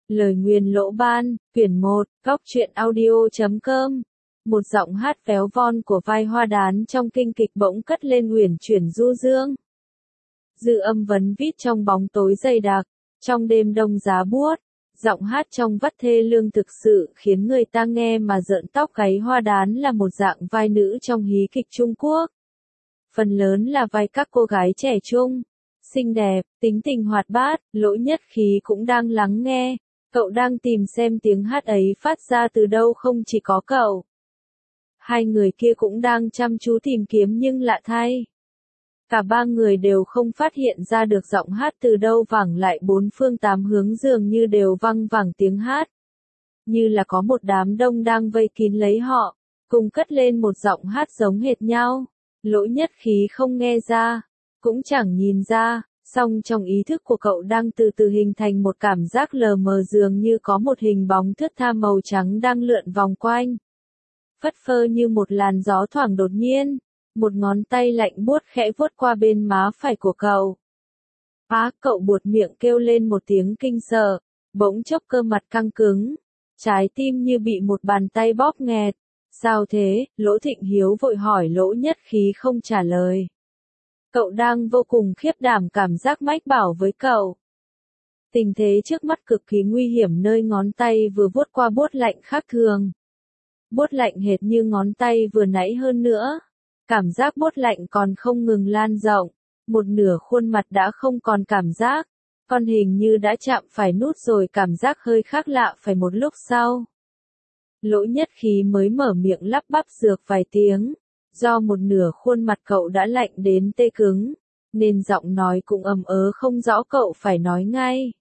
Lời nguyền lỗ ban, quyển 1, góc truyện audio.com. Một giọng hát véo von của vai Hoa Đán trong kinh kịch bỗng cất lên uyển chuyển du dương. Dư âm vấn vít trong bóng tối dày đặc, trong đêm đông giá buốt, giọng hát trong vắt thê lương thực sự khiến người ta nghe mà rợn tóc gáy. Hoa Đán là một dạng vai nữ trong hí kịch Trung Quốc. Phần lớn là vai các cô gái trẻ trung, xinh đẹp, tính tình hoạt bát. Lỗ Nhất Khí cũng đang lắng nghe. Cậu đang tìm xem tiếng hát ấy phát ra từ đâu. Không chỉ có cậu, hai người kia cũng đang chăm chú tìm kiếm, nhưng lạ thay, cả ba người đều không phát hiện ra được giọng hát từ đâu vẳng lại. Bốn phương tám hướng dường như đều văng vẳng tiếng hát, như là có một đám đông đang vây kín lấy họ, cùng cất lên một giọng hát giống hệt nhau. Lỗ Nhất Khí không nghe ra, cũng chẳng nhìn ra. Song trong ý thức của cậu đang từ từ hình thành một cảm giác lờ mờ, dường như có một hình bóng thướt tha màu trắng đang lượn vòng quanh. Phất phơ như một làn gió thoảng. Đột nhiên, một ngón tay lạnh buốt khẽ vuốt qua bên má phải của cậu. Cậu buột miệng kêu lên một tiếng kinh sợ, bỗng chốc cơ mặt căng cứng, trái tim như bị một bàn tay bóp nghẹt. Sao thế? Lỗ Thịnh Hiếu vội hỏi. Lỗ Nhất Khí không trả lời. Cậu đang vô cùng khiếp đảm, cảm giác mách bảo với cậu. Tình thế trước mắt cực kỳ nguy hiểm, nơi ngón tay vừa vuốt qua buốt lạnh khác thường. Buốt lạnh hệt như ngón tay vừa nãy, hơn nữa. Cảm giác buốt lạnh còn không ngừng lan rộng. Một nửa khuôn mặt đã không còn cảm giác. Con hình như đã chạm phải nút rồi, cảm giác hơi khác lạ. Phải một lúc sau, Lỗ Nhất Khí mới mở miệng lắp bắp dược vài tiếng. Do một nửa khuôn mặt cậu đã lạnh đến tê cứng, nên giọng nói cũng ầm ớ không rõ. Cậu phải nói ngay,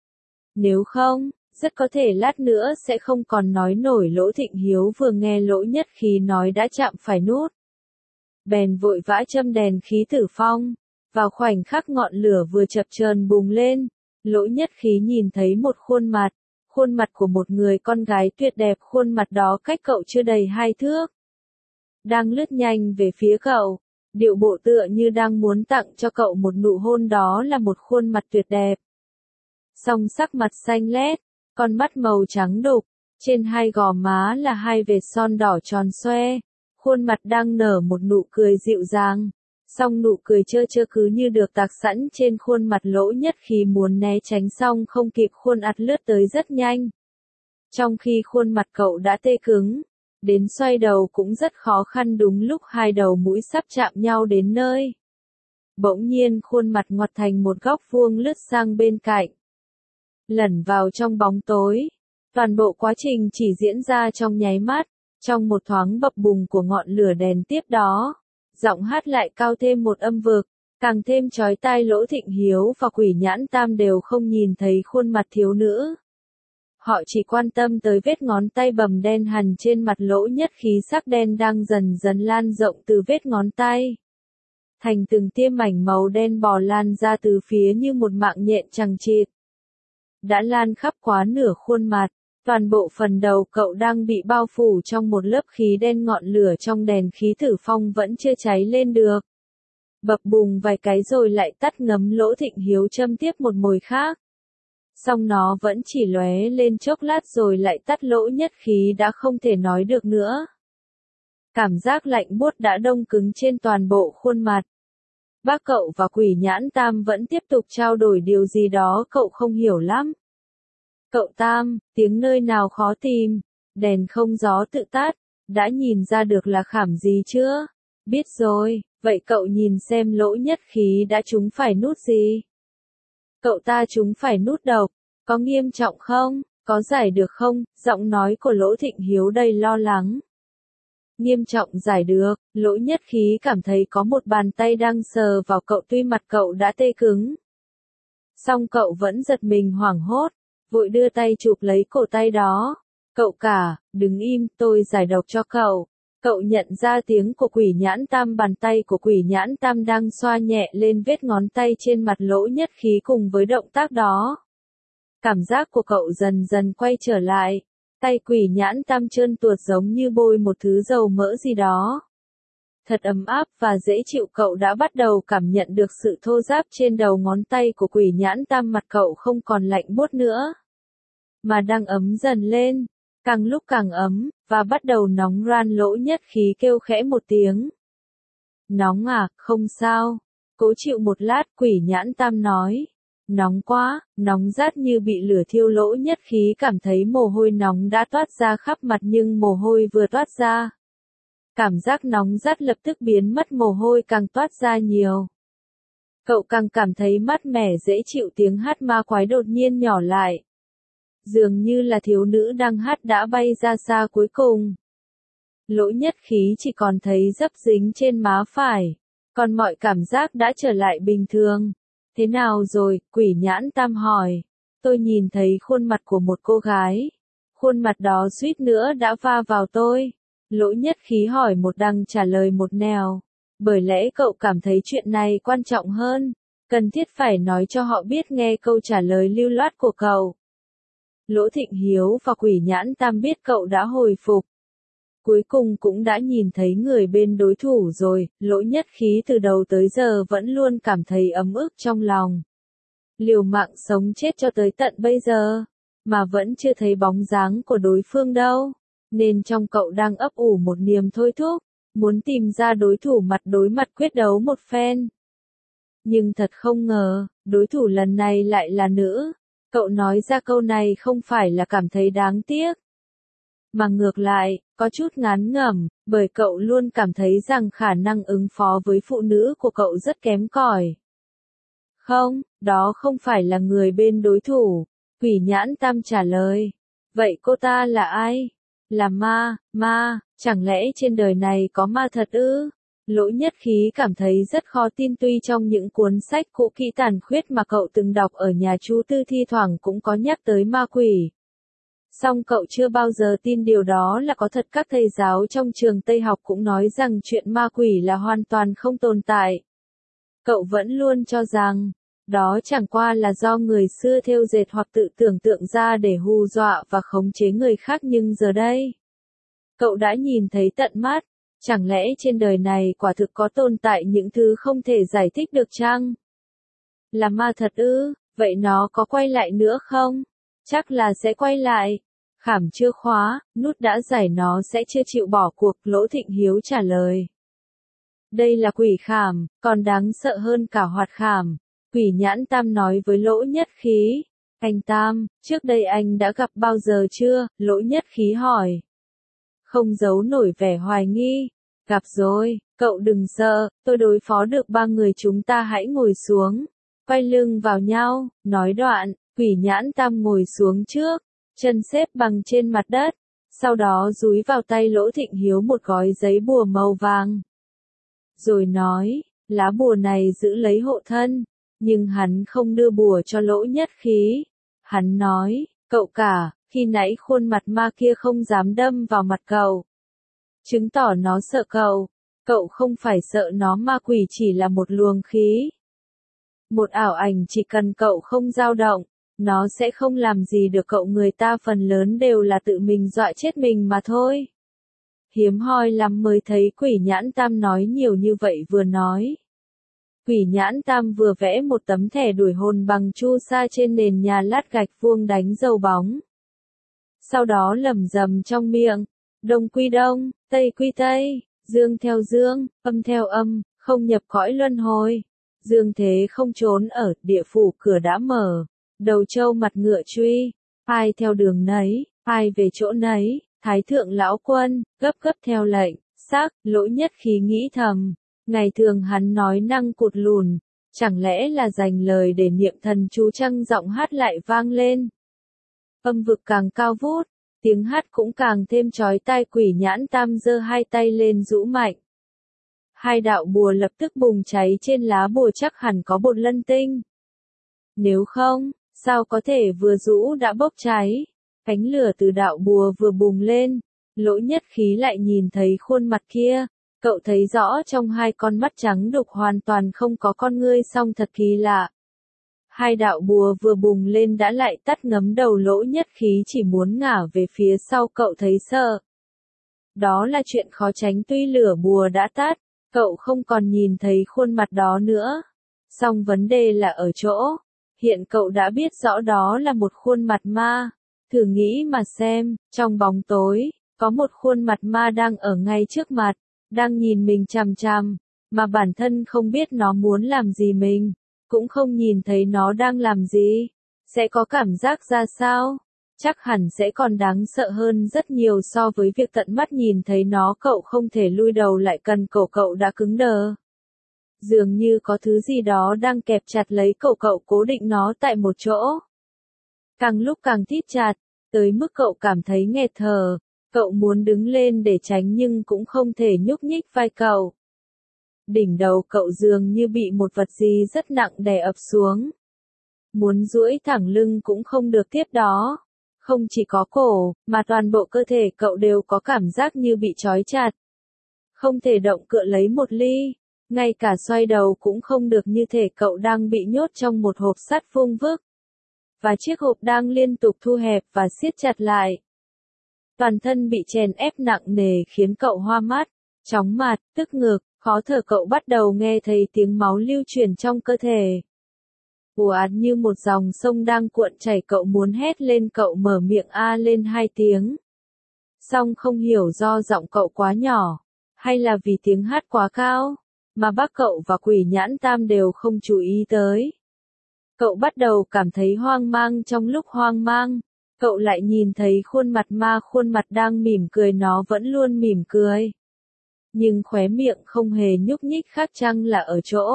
nếu không, rất có thể lát nữa sẽ không còn nói nổi. Lỗ Thịnh Hiếu vừa nghe Lỗ Nhất Khí nói đã chạm phải nút, bèn vội vã châm đèn khí tử phong. Vào khoảnh khắc ngọn lửa vừa chập chờn bùng lên, Lỗ Nhất Khí nhìn thấy một khuôn mặt của một người con gái tuyệt đẹp. Khuôn mặt đó cách cậu chưa đầy 2 thước, đang lướt nhanh về phía cậu, điệu bộ tựa như đang muốn tặng cho cậu một nụ hôn. Đó là một khuôn mặt tuyệt đẹp, song sắc mặt xanh lét, con mắt màu trắng đục, trên hai gò má là hai vệt son đỏ tròn xoe. Khuôn mặt đang nở một nụ cười dịu dàng, song nụ cười trơ trơ cứ như được tạc sẵn trên khuôn mặt. Lỗ Nhất Khí muốn né tránh song không kịp, khuôn ắt lướt tới rất nhanh. Trong khi khuôn mặt cậu đã tê cứng, đến xoay đầu cũng rất khó khăn. Đúng lúc hai đầu mũi sắp chạm nhau đến nơi, bỗng nhiên khuôn mặt ngoặt thành một góc vuông lướt sang bên cạnh, lẩn vào trong bóng tối. Toàn bộ quá trình chỉ diễn ra trong nháy mắt, trong một thoáng bập bùng của ngọn lửa đèn. Tiếp đó, giọng hát lại cao thêm một âm vực, càng thêm chói tai. Lỗ Thịnh Hiếu và Quỷ Nhãn Tam đều không nhìn thấy khuôn mặt thiếu nữ. Họ chỉ quan tâm tới vết ngón tay bầm đen hằn trên mặt Lỗ Nhất Khí. Sắc đen đang dần dần lan rộng từ vết ngón tay, thành từng tia mảnh màu đen bò lan ra từ phía như một mạng nhện chằng chịt, đã lan khắp quá nửa khuôn mặt. Toàn bộ phần đầu cậu đang bị bao phủ trong một lớp khí đen. Ngọn lửa trong đèn khí tử phong vẫn chưa cháy lên được, bập bùng vài cái rồi lại tắt ngấm. Lỗ Thịnh Hiếu châm tiếp một mồi khác, song nó vẫn chỉ lóe lên chốc lát rồi lại tắt. Lỗ Nhất Khí đã không thể nói được nữa. Cảm giác lạnh buốt đã đông cứng trên toàn bộ khuôn mặt. Bác cậu và Quỷ Nhãn Tam vẫn tiếp tục trao đổi điều gì đó cậu không hiểu lắm. Cậu Tam, tiếng nơi nào khó tìm, đèn không gió tự tắt, đã nhìn ra được là khảm gì chưa? Biết rồi, vậy cậu nhìn xem Lỗ Nhất Khí đã trúng phải nút gì? Cậu ta trúng phải nút độc, có nghiêm trọng không? Có giải được không? Giọng nói của Lỗ Thịnh Hiếu đầy lo lắng. Nghiêm trọng giải được. Lỗ Nhất Khí cảm thấy có một bàn tay đang sờ vào cậu. Tuy mặt cậu đã tê cứng, song cậu vẫn giật mình hoảng hốt, vội đưa tay chụp lấy cổ tay đó. Cậu cả, đừng im, tôi giải độc cho cậu. Cậu nhận ra tiếng của Quỷ Nhãn Tam. Bàn tay của Quỷ Nhãn Tam đang xoa nhẹ lên vết ngón tay trên mặt Lỗ Nhất Khí. Cùng với động tác đó, cảm giác của cậu dần dần quay trở lại. Tay Quỷ Nhãn Tam trơn tuột giống như bôi một thứ dầu mỡ gì đó, thật ấm áp và dễ chịu. Cậu đã bắt đầu cảm nhận được sự thô ráp trên đầu ngón tay của Quỷ Nhãn Tam. Mặt cậu không còn lạnh buốt nữa, mà đang ấm dần lên, càng lúc càng ấm, và bắt đầu nóng ran. Lỗ Nhất Khí kêu khẽ một tiếng. Nóng à, không sao. Cố chịu một lát, Quỷ Nhãn Tam nói. Nóng quá, nóng rát như bị lửa thiêu. Lỗ Nhất Khí cảm thấy mồ hôi nóng đã toát ra khắp mặt, nhưng mồ hôi vừa toát ra, cảm giác nóng rát lập tức biến mất, mồ hôi càng toát ra nhiều. Cậu càng cảm thấy mát mẻ dễ chịu. Tiếng hát ma quái đột nhiên nhỏ lại. Dường như là thiếu nữ đang hát đã bay ra xa cuối cùng. Lỗ Nhất Khí chỉ còn thấy dấp dính trên má phải, còn mọi cảm giác đã trở lại bình thường. Thế nào rồi? Quỷ Nhãn Tam hỏi. Tôi nhìn thấy khuôn mặt của một cô gái. Khuôn mặt đó suýt nữa đã va vào tôi. Lỗ Nhất Khí hỏi một đằng trả lời một nẻo. Bởi lẽ cậu cảm thấy chuyện này quan trọng hơn, cần thiết phải nói cho họ biết. Nghe câu trả lời lưu loát của cậu, Lỗ Thịnh Hiếu và Quỷ Nhãn Tam biết cậu đã hồi phục. Cuối cùng cũng đã nhìn thấy người bên đối thủ rồi. Lỗ Nhất Khí từ đầu tới giờ vẫn luôn cảm thấy ấm ức trong lòng. Liều mạng sống chết cho tới tận bây giờ, mà vẫn chưa thấy bóng dáng của đối phương đâu. Nên trong cậu đang ấp ủ một niềm thôi thúc, muốn tìm ra đối thủ mặt đối mặt quyết đấu một phen. Nhưng thật không ngờ, đối thủ lần này lại là nữ. Cậu nói ra câu này không phải là cảm thấy đáng tiếc, mà ngược lại, có chút ngán ngẩm, bởi cậu luôn cảm thấy rằng khả năng ứng phó với phụ nữ của cậu rất kém cỏi. Không, đó không phải là người bên đối thủ. Quỷ Nhãn Tam trả lời. Vậy cô ta là ai? Là ma, chẳng lẽ trên đời này có ma thật ư? Lỗ Nhất Khí cảm thấy rất khó tin, tuy trong những cuốn sách cũ kỹ tàn khuyết mà cậu từng đọc ở nhà chú Tư thi thoảng cũng có nhắc tới ma quỷ. Song cậu chưa bao giờ tin điều đó là có thật. Các thầy giáo trong trường Tây học cũng nói rằng chuyện ma quỷ là hoàn toàn không tồn tại. Cậu vẫn luôn cho rằng, đó chẳng qua là do người xưa thêu dệt hoặc tự tưởng tượng ra để hù dọa và khống chế người khác. Nhưng giờ đây, cậu đã nhìn thấy tận mắt. Chẳng lẽ trên đời này quả thực có tồn tại những thứ không thể giải thích được chăng? Là ma thật ư? Vậy nó có quay lại nữa không? Chắc là sẽ quay lại. Khảm chưa khóa, nút đã giải, nó sẽ chưa chịu bỏ cuộc. Lỗ Thịnh Hiếu trả lời. Đây là quỷ khảm, còn đáng sợ hơn cả hoạt khảm. Quỷ Nhãn Tam nói với Lỗ Nhất Khí. Anh Tam, trước đây anh đã gặp bao giờ chưa? Lỗ Nhất Khí hỏi. Không giấu nổi vẻ hoài nghi. Gặp rồi, cậu đừng sợ, tôi đối phó được 3 người, chúng ta hãy ngồi xuống. Quay lưng vào nhau, nói đoạn, Quỷ Nhãn Tam ngồi xuống trước, chân xếp bằng trên mặt đất, sau đó dúi vào tay Lỗ Thịnh Hiếu một gói giấy bùa màu vàng. Rồi nói, lá bùa này giữ lấy hộ thân, nhưng hắn không đưa bùa cho Lỗ Nhất Khí. Hắn nói, cậu cả, khi nãy khuôn mặt ma kia không dám đâm vào mặt cậu, chứng tỏ nó sợ cậu. Cậu không phải sợ nó, ma quỷ chỉ là một luồng khí, một ảo ảnh. Chỉ cần cậu không dao động, nó sẽ không làm gì được cậu. Người ta phần lớn đều là tự mình dọa chết mình mà thôi. Hiếm hoi lắm mới thấy Quỷ Nhãn Tam nói nhiều như vậy. Vừa nói, Quỷ Nhãn Tam vừa vẽ một tấm thẻ đuổi hồn bằng chu sa trên nền nhà lát gạch vuông đánh dấu bóng. Sau đó lẩm bẩm trong miệng, đông quy đông, tây quy tây, dương theo dương, âm theo âm, không nhập cõi luân hồi. Dương thế không trốn ở, địa phủ cửa đã mở, đầu trâu mặt ngựa truy, ai theo đường nấy, ai về chỗ nấy. Thái thượng lão quân, gấp gấp theo lệnh, xác. Lỗ Nhất Khí nghĩ thầm, ngày thường hắn nói năng cụt lùn, chẳng lẽ là dành lời để niệm thần chú chăng? Giọng hát lại vang lên, âm vực càng cao vút, tiếng hát cũng càng thêm chói tai. Quỷ Nhãn Tam giơ hai tay lên rũ mạnh, hai đạo bùa lập tức bùng cháy trên lá bùa. Chắc hẳn có bột lân tinh, nếu không, sao có thể vừa rũ đã bốc cháy? Cánh lửa từ đạo bùa vừa bùng lên, Lỗ Nhất Khí lại nhìn thấy khuôn mặt kia. Cậu thấy rõ trong hai con mắt trắng đục hoàn toàn không có con ngươi, song thật kỳ lạ. Hai đạo bùa vừa bùng lên đã lại tắt ngấm. Đầu Lỗ Nhất Khí chỉ muốn ngả về phía sau. Cậu thấy sợ. Đó là chuyện khó tránh. Tuy lửa bùa đã tắt, cậu không còn nhìn thấy khuôn mặt đó nữa. Song vấn đề là ở chỗ, hiện cậu đã biết rõ đó là một khuôn mặt ma. Thử nghĩ mà xem, trong bóng tối, có một khuôn mặt ma đang ở ngay trước mặt, đang nhìn mình chằm chằm, mà bản thân không biết nó muốn làm gì mình, cũng không nhìn thấy nó đang làm gì. Sẽ có cảm giác ra sao? Chắc hẳn sẽ còn đáng sợ hơn rất nhiều so với việc tận mắt nhìn thấy nó. Cậu không thể lui đầu lại, cần cổ cậu đã cứng đờ. Dường như có thứ gì đó đang kẹp chặt lấy cổ cậu, cố định nó tại một chỗ. Càng lúc càng thít chặt, tới mức cậu cảm thấy nghẹt thở. Cậu muốn đứng lên để tránh nhưng cũng không thể nhúc nhích vai cậu. Đỉnh đầu cậu dường như bị một vật gì rất nặng đè ập xuống. Muốn duỗi thẳng lưng cũng không được, tiếp đó. Không chỉ có cổ, mà toàn bộ cơ thể cậu đều có cảm giác như bị trói chặt. Không thể động cựa lấy một ly, ngay cả xoay đầu cũng không được, như thể cậu đang bị nhốt trong một hộp sắt vuông vức. Và chiếc hộp đang liên tục thu hẹp và siết chặt lại. Toàn thân bị chèn ép nặng nề khiến cậu hoa mắt, chóng mặt, tức ngực, khó thở. Cậu bắt đầu nghe thấy tiếng máu lưu chuyển trong cơ thể. Ùa ạt như một dòng sông đang cuộn chảy, cậu muốn hét lên, cậu mở miệng a lên 2 tiếng. Song không hiểu do giọng cậu quá nhỏ, hay là vì tiếng hát quá cao, mà bác cậu và Quỷ Nhãn Tam đều không chú ý tới. Cậu bắt đầu cảm thấy hoang mang. Trong lúc hoang mang, cậu lại nhìn thấy khuôn mặt ma, khuôn mặt đang mỉm cười, nó vẫn luôn mỉm cười. Nhưng khóe miệng không hề nhúc nhích, khác chăng là ở chỗ.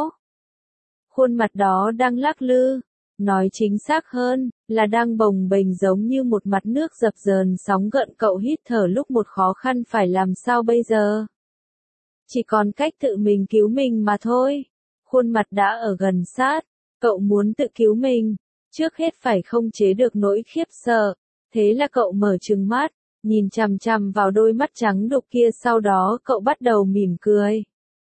Khuôn mặt đó đang lắc lư, nói chính xác hơn, là đang bồng bềnh giống như một mặt nước dập dờn sóng gợn. Cậu hít thở lúc một, khó khăn, phải làm sao bây giờ? Chỉ còn cách tự mình cứu mình mà thôi. Khuôn mặt đã ở gần sát, cậu muốn tự cứu mình, trước hết phải không chế được nỗi khiếp sợ. Thế là cậu mở trừng mắt, nhìn chằm chằm vào đôi mắt trắng đục kia, sau đó cậu bắt đầu mỉm cười.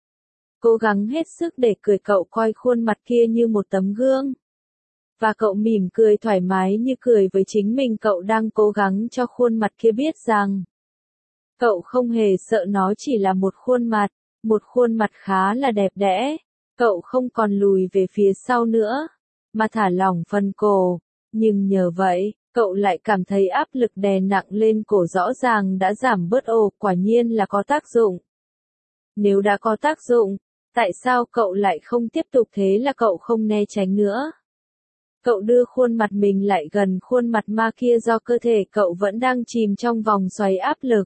Cố gắng hết sức để cười, cậu coi khuôn mặt kia như một tấm gương. Và cậu mỉm cười thoải mái như cười với chính mình. Cậu đang cố gắng cho khuôn mặt kia biết rằng cậu không hề sợ, nó chỉ là một khuôn mặt khá là đẹp đẽ. Cậu không còn lùi về phía sau nữa, mà thả lỏng phần cổ. Nhưng nhờ vậy, cậu lại cảm thấy áp lực đè nặng lên cổ rõ ràng đã giảm bớt. Ồ, quả nhiên là có tác dụng. Nếu đã có tác dụng, tại sao cậu lại không tiếp tục? Thế là cậu không né tránh nữa. Cậu đưa khuôn mặt mình lại gần khuôn mặt ma kia. Do cơ thể cậu vẫn đang chìm trong vòng xoáy áp lực,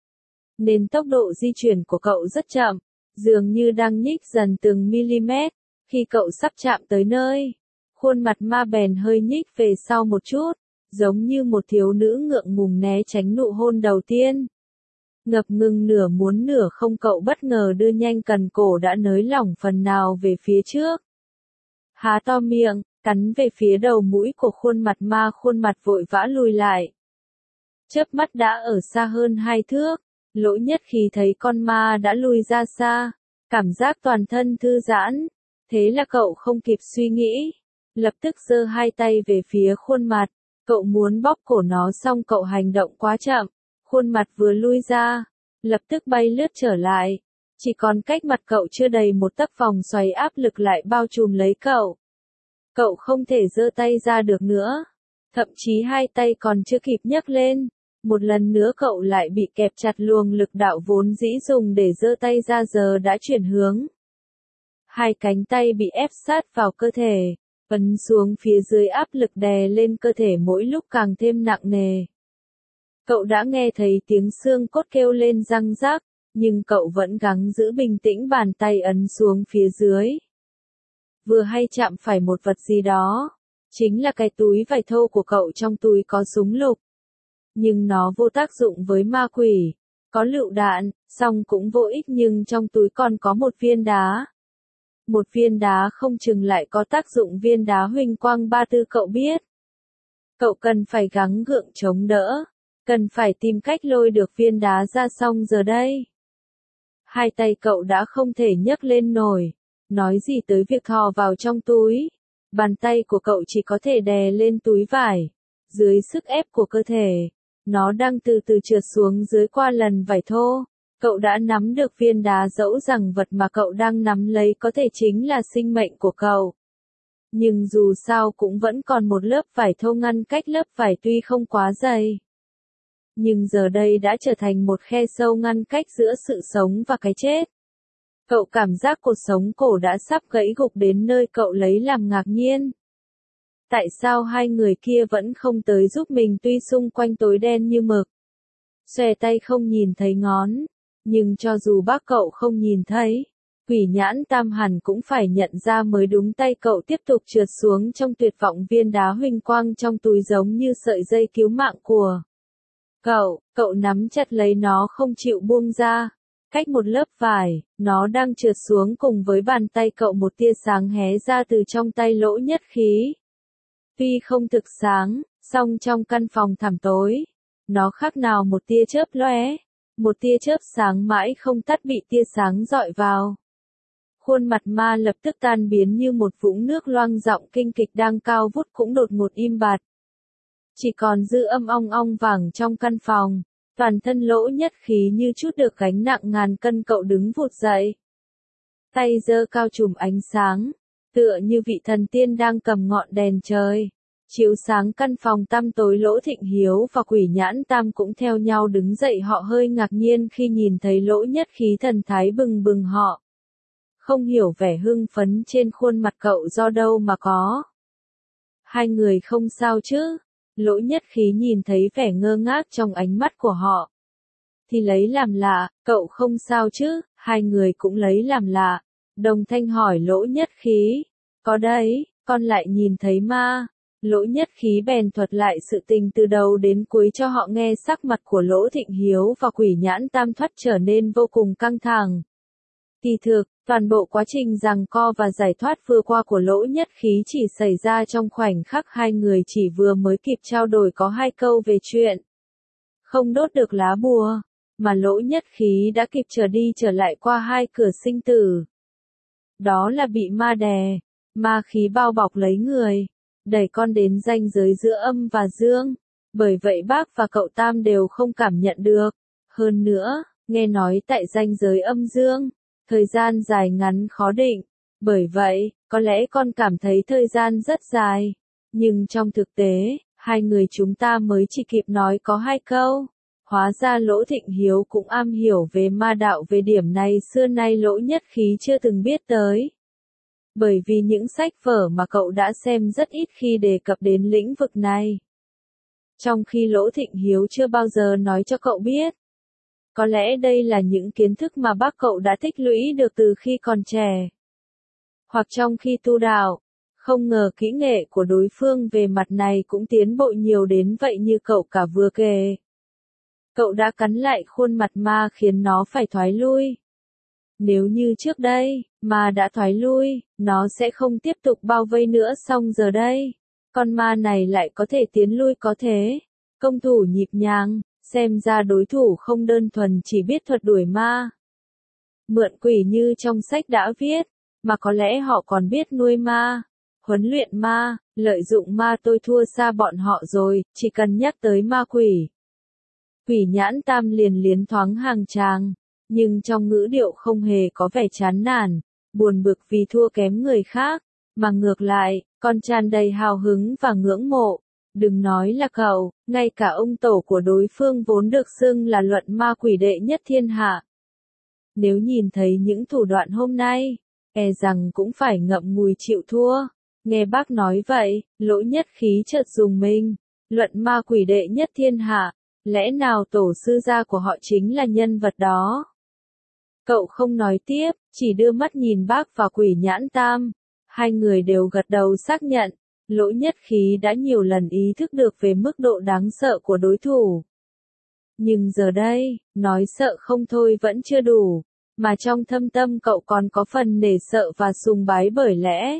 nên tốc độ di chuyển của cậu rất chậm, dường như đang nhích dần từng mm. Khi cậu sắp chạm tới nơi, khuôn mặt ma bèn hơi nhích về sau một chút, giống như một thiếu nữ ngượng ngùng né tránh nụ hôn đầu tiên. Ngập ngừng nửa muốn nửa không, cậu bất ngờ đưa nhanh cần cổ đã nới lỏng phần nào về phía trước. Há to miệng, cắn về phía đầu mũi của khuôn mặt ma, khuôn mặt vội vã lùi lại. Chớp mắt đã ở xa hơn 2 thước, lỗi nhất khi thấy con ma đã lùi ra xa, cảm giác toàn thân thư giãn. Thế là cậu không kịp suy nghĩ, lập tức giơ 2 tay về phía khuôn mặt, cậu muốn bóp cổ nó, song cậu hành động quá chậm. Khuôn mặt vừa lui ra, lập tức bay lướt trở lại. Chỉ còn cách mặt cậu chưa đầy một tấc, vòng xoáy áp lực lại bao trùm lấy cậu. Cậu không thể giơ tay ra được nữa. Thậm chí 2 tay còn chưa kịp nhấc lên. Một lần nữa cậu lại bị kẹp chặt, luồng lực đạo vốn dĩ dùng để giơ tay ra giờ đã chuyển hướng. 2 cánh tay bị ép sát vào cơ thể, ấn xuống phía dưới, áp lực đè lên cơ thể mỗi lúc càng thêm nặng nề. Cậu đã nghe thấy tiếng xương cốt kêu lên răng rắc, nhưng cậu vẫn gắng giữ bình tĩnh, bàn tay ấn xuống phía dưới. Vừa hay chạm phải một vật gì đó, chính là cái túi vải thô của cậu. Trong túi có súng lục, nhưng nó vô tác dụng với ma quỷ. Có lựu đạn, song cũng vô ích, nhưng trong túi còn có một viên đá. Một viên đá không chừng lại có tác dụng. Viên đá huỳnh quang 34, cậu biết. Cậu cần phải gắng gượng chống đỡ, cần phải tìm cách lôi được viên đá ra, xong giờ đây 2 tay cậu đã không thể nhấc lên nổi, nói gì tới việc thò vào trong túi. Bàn tay của cậu chỉ có thể đè lên túi vải. Dưới sức ép của cơ thể, nó đang từ từ trượt xuống dưới qua lần vải thô. Cậu đã nắm được viên đá, dẫu rằng vật mà cậu đang nắm lấy có thể chính là sinh mệnh của cậu. Nhưng dù sao cũng vẫn còn một lớp vải thô ngăn cách lớp vải tuy không quá dày. Nhưng giờ đây đã trở thành một khe sâu ngăn cách giữa sự sống và cái chết. Cậu cảm giác cột sống cổ đã sắp gãy gục đến nơi cậu lấy làm ngạc nhiên. Tại sao hai người kia vẫn không tới giúp mình tuy xung quanh tối đen như mực. Xòe tay không nhìn thấy ngón. Nhưng cho dù bác cậu không nhìn thấy, Quỷ Nhãn Tam hẳn cũng phải nhận ra mới đúng. Tay cậu tiếp tục trượt xuống trong tuyệt vọng, viên đá huỳnh quang trong túi giống như sợi dây cứu mạng của cậu nắm chặt lấy nó không chịu buông ra. Cách một lớp vải, nó đang trượt xuống cùng với bàn tay cậu, một tia sáng hé ra từ trong tay Lỗ Nhất Khí. Tuy không thực sáng, song trong căn phòng thẳm tối, nó khác nào một tia chớp lóe, một tia chớp sáng mãi không tắt bị tia sáng dọi vào. Khuôn mặt ma lập tức tan biến như một vũng nước, loang giọng kinh kịch đang cao vút cũng đột ngột im bặt. Chỉ còn dư âm ong ong vàng trong căn phòng, toàn thân Lỗ Nhất Khí như chút được gánh nặng ngàn cân. Cậu đứng vụt dậy, tay giơ cao chùm ánh sáng, tựa như vị thần tiên đang cầm ngọn đèn trời, chiếu sáng căn phòng tăm tối. Lỗ Thịnh Hiếu và Quỷ Nhãn Tam cũng theo nhau đứng dậy, họ hơi ngạc nhiên khi nhìn thấy Lỗ Nhất Khí thần thái bừng bừng. Họ không hiểu vẻ hưng phấn trên khuôn mặt cậu do đâu mà có. Hai người không sao chứ? Lỗ Nhất Khí nhìn thấy vẻ ngơ ngác trong ánh mắt của họ, thì lấy làm lạ. Cậu không sao chứ? Hai người cũng lấy làm lạ, đồng thanh hỏi Lỗ Nhất Khí. Có đấy, con lại nhìn thấy ma. Lỗ Nhất Khí bèn thuật lại sự tình từ đầu đến cuối cho họ nghe. Sắc mặt của Lỗ Thịnh Hiếu và Quỷ Nhãn Tam thoát trở nên vô cùng căng thẳng. Kỳ thực, toàn bộ quá trình giằng co và giải thoát vừa qua của Lỗ Nhất Khí chỉ xảy ra trong khoảnh khắc. Hai người chỉ vừa mới kịp trao đổi có hai câu về chuyện không đốt được lá bùa, mà Lỗ Nhất Khí đã kịp trở đi trở lại qua hai cửa sinh tử. Đó là bị ma đè, ma khí bao bọc lấy người, đẩy con đến ranh giới giữa âm và dương. Bởi vậy bác và cậu Tam đều không cảm nhận được. Hơn nữa, nghe nói tại ranh giới âm dương, thời gian dài ngắn khó định. Bởi vậy, có lẽ con cảm thấy thời gian rất dài. Nhưng trong thực tế, hai người chúng ta mới chỉ kịp nói có hai câu. Hóa ra Lỗ Thịnh Hiếu cũng am hiểu về ma đạo. Về điểm này xưa nay Lỗ Nhất Khí chưa từng biết tới. Bởi vì những sách vở mà cậu đã xem rất ít khi đề cập đến lĩnh vực này. Trong khi Lỗ Thịnh Hiếu chưa bao giờ nói cho cậu biết. Có lẽ đây là những kiến thức mà bác cậu đã tích lũy được từ khi còn trẻ. Hoặc trong khi tu đạo, không ngờ kỹ nghệ của đối phương về mặt này cũng tiến bộ nhiều đến vậy như cậu cả vừa kể. Cậu đã cắn lại khuôn mặt ma khiến nó phải thoái lui. Nếu như trước đây, ma đã thoái lui, nó sẽ không tiếp tục bao vây nữa, song giờ đây, con ma này lại có thể tiến lui, có thế. Công thủ nhịp nhàng, xem ra đối thủ không đơn thuần chỉ biết thuật đuổi ma, mượn quỷ như trong sách đã viết, mà có lẽ họ còn biết nuôi ma, huấn luyện ma, lợi dụng ma. Tôi thua xa bọn họ rồi, chỉ cần nhắc tới ma quỷ. Quỷ Nhãn Tam liền liến thoáng hàng tràng, nhưng trong ngữ điệu không hề có vẻ chán nản, buồn bực vì thua kém người khác, mà ngược lại, còn tràn đầy hào hứng và ngưỡng mộ. Đừng nói là cậu, ngay cả ông tổ của đối phương vốn được xưng là luận ma quỷ đệ nhất thiên hạ. Nếu nhìn thấy những thủ đoạn hôm nay, e rằng cũng phải ngậm ngùi chịu thua. Nghe bác nói vậy, Lỗ Nhất Khí chợt rùng mình. Luận ma quỷ đệ nhất thiên hạ, lẽ nào tổ sư gia của họ chính là nhân vật đó? Cậu không nói tiếp, chỉ đưa mắt nhìn bác và Quỷ Nhãn Tam. Hai người đều gật đầu xác nhận. Lỗ Nhất Khí đã nhiều lần ý thức được về mức độ đáng sợ của đối thủ. Nhưng giờ đây, nói sợ không thôi vẫn chưa đủ, mà trong thâm tâm cậu còn có phần nể sợ và sùng bái. Bởi lẽ,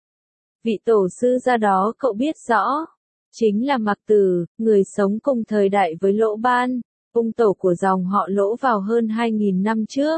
vị tổ sư gia đó cậu biết rõ, chính là Mạc Tử, người sống cùng thời đại với Lỗ Ban, ông tổ của dòng họ Lỗ vào hơn 2.000 năm trước.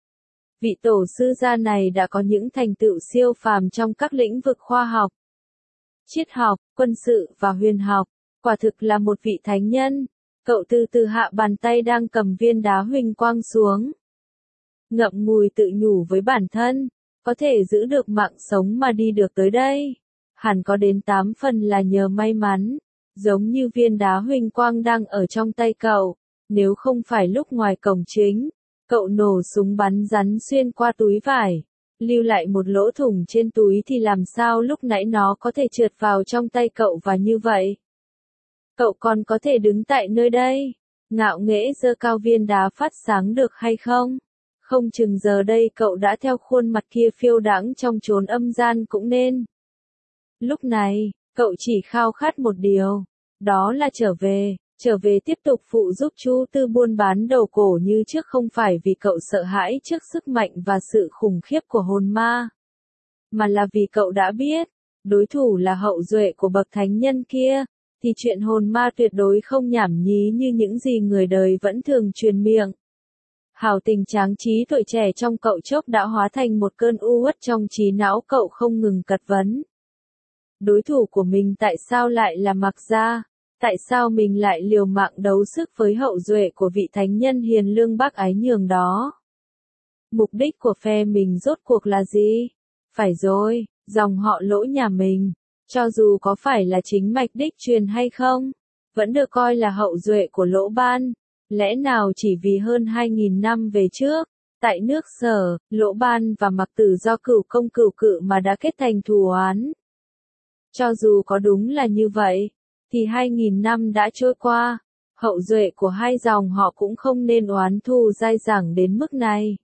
Vị tổ sư gia này đã có những thành tựu siêu phàm trong các lĩnh vực khoa học, triết học, quân sự và huyền học, quả thực là một vị thánh nhân. Cậu từ từ hạ bàn tay đang cầm viên đá huỳnh quang xuống. Ngậm ngùi tự nhủ với bản thân, có thể giữ được mạng sống mà đi được tới đây. hẳn có đến 8 phần là nhờ may mắn, giống như viên đá huỳnh quang đang ở trong tay cậu, nếu không phải lúc ngoài cổng chính, cậu nổ súng bắn rắn xuyên qua túi vải, lưu lại một lỗ thủng trên túi thì làm sao lúc nãy nó có thể trượt vào trong tay cậu và như vậy. Cậu còn có thể đứng tại nơi đây, ngạo nghễ giơ cao viên đá phát sáng được hay không? Không chừng giờ đây cậu đã theo khuôn mặt kia phiêu đãng trong chốn âm gian cũng nên. Lúc này, cậu chỉ khao khát một điều, đó là trở về tiếp tục phụ giúp Chu Tư buôn bán đầu cổ như trước, không phải vì cậu sợ hãi trước sức mạnh và sự khủng khiếp của hồn ma, mà là vì cậu đã biết, đối thủ là hậu duệ của bậc thánh nhân kia, thì chuyện hồn ma tuyệt đối không nhảm nhí như những gì người đời vẫn thường truyền miệng. Hào tình tráng trí tuổi trẻ trong cậu chốc đã hóa thành một cơn u uất trong trí não cậu, không ngừng cật vấn. Đối thủ của mình tại sao lại là Mạc Gia? Tại sao mình lại liều mạng đấu sức với hậu duệ của vị thánh nhân hiền lương bác ái nhường đó? Mục đích của phe mình rốt cuộc là gì? Phải rồi, dòng họ Lỗ nhà mình, cho dù có phải là chính mạch đích truyền hay không, vẫn được coi là hậu duệ của Lỗ Ban. Lẽ nào chỉ vì hơn 2.000 năm về trước, tại nước Sở, Lỗ Ban và Mạc Tử do cửu công cửu cự mà đã kết thành thù oán? Cho dù có đúng là như vậy, thì 2.000 năm đã trôi qua, hậu duệ của hai dòng họ cũng không nên oán thù dai dẳng đến mức này.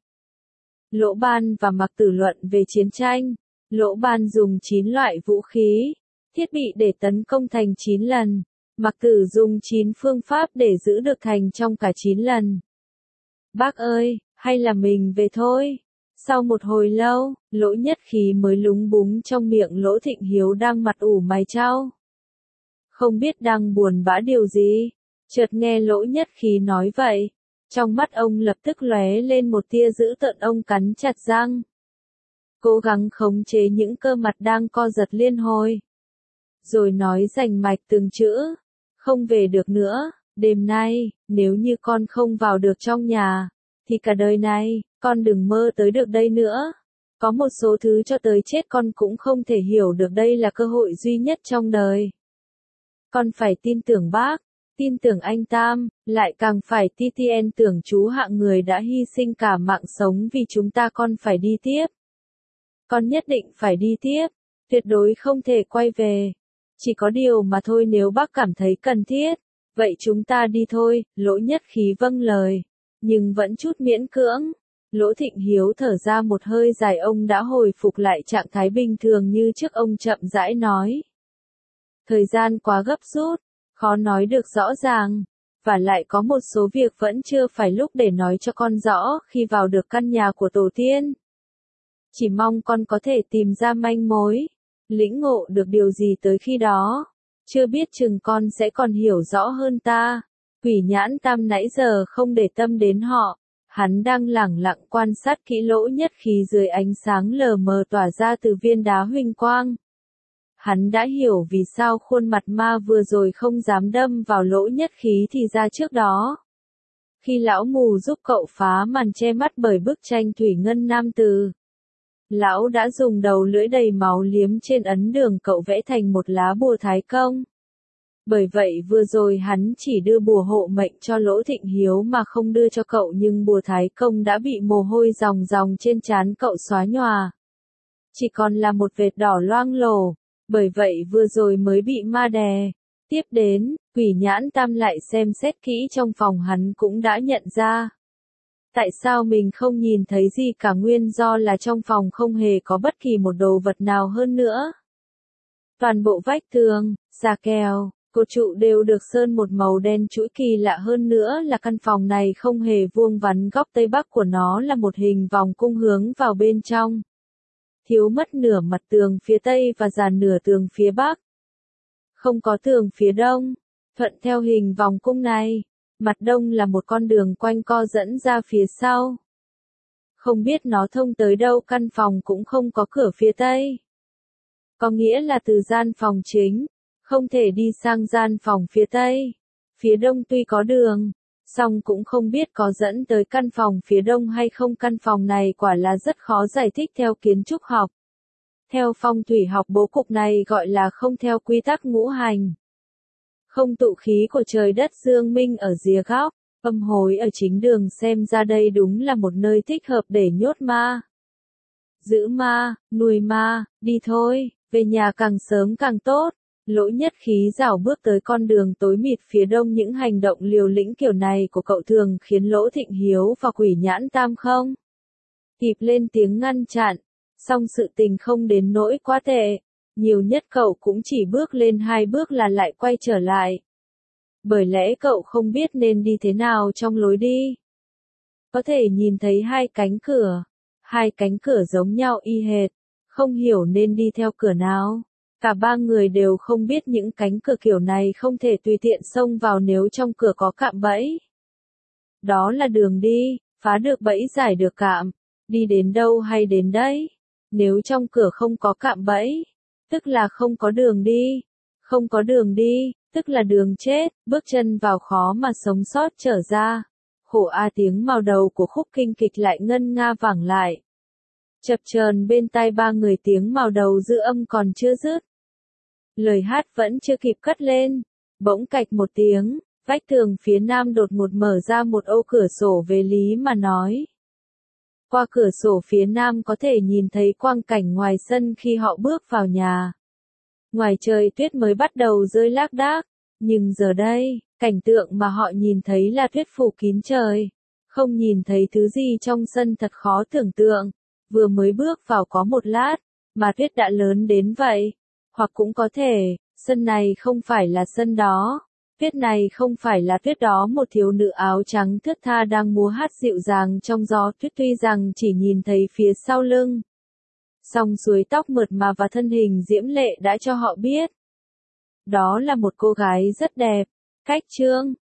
Lỗ Ban và Mạc Tử luận về chiến tranh, Lỗ Ban dùng 9 loại vũ khí, thiết bị để tấn công thành 9 lần, Mạc Tử dùng 9 phương pháp để giữ được thành trong cả 9 lần. Bác ơi, hay là mình về thôi? Sau một hồi lâu, Lỗ Nhất Khí mới lúng búng trong miệng Lỗ Thịnh Hiếu đang mặt ủ mày chau. Không biết đang buồn bã điều gì, chợt nghe Lỗ Nhất Khí nói vậy, trong mắt ông lập tức lóe lên một tia dữ tợn, ông cắn chặt răng, cố gắng khống chế những cơ mặt đang co giật liên hồi, rồi nói rành mạch từng chữ, không về được nữa, đêm nay, nếu như con không vào được trong nhà, thì cả đời này, con đừng mơ tới được đây nữa. Có một số thứ cho tới chết con cũng không thể hiểu được, đây là cơ hội duy nhất trong đời. Con phải tin tưởng bác, tin tưởng anh Tam, lại càng phải tin tưởng chú Hạng, người đã hy sinh cả mạng sống vì chúng ta. Con phải đi tiếp. Con nhất định phải đi tiếp, tuyệt đối không thể quay về. Chỉ có điều mà thôi, nếu bác cảm thấy cần thiết, vậy chúng ta đi thôi. Lỗ Nhất Khí vâng lời, nhưng vẫn chút miễn cưỡng. Lỗ Thịnh Hiếu thở ra một hơi dài, ông đã hồi phục lại trạng thái bình thường như trước, ông chậm rãi nói. Thời gian quá gấp rút, khó nói được rõ ràng, và lại có một số việc vẫn chưa phải lúc để nói cho con rõ khi vào được căn nhà của tổ tiên. Chỉ mong con có thể tìm ra manh mối, lĩnh ngộ được điều gì tới khi đó. Chưa biết chừng con sẽ còn hiểu rõ hơn ta. Quỷ Nhãn Tam nãy giờ không để tâm đến họ. Hắn đang lẳng lặng quan sát kỹ Lỗ Nhất Khí dưới ánh sáng lờ mờ tỏa ra từ viên đá huỳnh quang. Hắn đã hiểu vì sao khuôn mặt ma vừa rồi không dám đâm vào Lỗ Nhất Khí, thì ra trước đó, khi lão mù giúp cậu phá màn che mắt bởi bức tranh Thủy Ngân Nam Từ, lão đã dùng đầu lưỡi đầy máu liếm trên ấn đường cậu vẽ thành một lá bùa thái công. Bởi vậy vừa rồi hắn chỉ đưa bùa hộ mệnh cho Lỗ Thịnh Hiếu mà không đưa cho cậu, nhưng bùa thái công đã bị mồ hôi ròng ròng trên trán cậu xóa nhòa. Chỉ còn là một vệt đỏ loang lổ, bởi vậy vừa rồi mới bị ma đè. Tiếp đến, Quỷ Nhãn Tam lại xem xét kỹ trong phòng, hắn cũng đã nhận ra. Tại sao mình không nhìn thấy gì cả, nguyên do là trong phòng không hề có bất kỳ một đồ vật nào hơn nữa. Toàn bộ vách tường, già kèo, cột trụ đều được sơn một màu đen trũi, kỳ lạ hơn nữa là căn phòng này không hề vuông vắn, góc tây bắc của nó là một hình vòng cung hướng vào bên trong. Thiếu mất nửa mặt tường phía tây và dàn nửa tường phía bắc. Không có tường phía đông. Thuận theo hình vòng cung này, mặt đông là một con đường quanh co dẫn ra phía sau. Không biết nó thông tới đâu, căn phòng cũng không có cửa phía tây. Có nghĩa là từ gian phòng chính, không thể đi sang gian phòng phía tây. Phía đông tuy có đường, song cũng không biết có dẫn tới căn phòng phía đông hay không. Căn phòng này quả là rất khó giải thích theo kiến trúc học. Theo phong thủy học bố cục này gọi là không theo quy tắc ngũ hành. Không tụ khí của trời đất dương minh ở rìa góc, âm hối ở chính đường, xem ra đây đúng là một nơi thích hợp để nhốt ma. Giữ ma, nuôi ma, đi thôi, về nhà càng sớm càng tốt. Lỗ Nhất Khí rảo bước tới con đường tối mịt phía đông, những hành động liều lĩnh kiểu này của cậu thường khiến Lỗ Thịnh Hiếu và Quỷ Nhãn Tam không kịp lên tiếng ngăn chặn, song sự tình không đến nỗi quá tệ, nhiều nhất cậu cũng chỉ bước lên 2 bước là lại quay trở lại. Bởi lẽ cậu không biết nên đi thế nào trong lối đi. Có thể nhìn thấy 2 cánh cửa giống nhau y hệt, không hiểu nên đi theo cửa nào. Cả 3 người đều không biết những cánh cửa kiểu này không thể tùy tiện xông vào nếu trong cửa có cạm bẫy. Đó là đường đi, phá được bẫy giải được cạm, đi đến đâu hay đến đấy. Nếu trong cửa không có cạm bẫy, tức là không có đường đi. Không có đường đi, tức là đường chết, bước chân vào khó mà sống sót trở ra. Khổ a, tiếng mào đầu của khúc kinh kịch lại ngân nga vẳng lại. Chập chờn bên tai 3 người, tiếng mào đầu dư âm còn chưa dứt. Lời hát vẫn chưa kịp cất lên, bỗng cạch một tiếng, vách tường phía nam đột ngột mở ra một ô cửa sổ. Về lý mà nói, qua cửa sổ phía nam có thể nhìn thấy quang cảnh ngoài sân khi họ bước vào nhà. Ngoài trời tuyết mới bắt đầu rơi lác đác, nhưng giờ đây, cảnh tượng mà họ nhìn thấy là tuyết phủ kín trời. Không nhìn thấy thứ gì trong sân thật khó tưởng tượng. Vừa mới bước vào có một lát, mà tuyết đã lớn đến vậy. Hoặc cũng có thể, sân này không phải là sân đó. Tuyết này không phải là tuyết đó. Một thiếu nữ áo trắng thướt tha đang múa hát dịu dàng trong gió tuyết, tuy rằng chỉ nhìn thấy phía sau lưng. Song suối tóc mượt mà và thân hình diễm lệ đã cho họ biết. Đó là một cô gái rất đẹp. Cách Trương,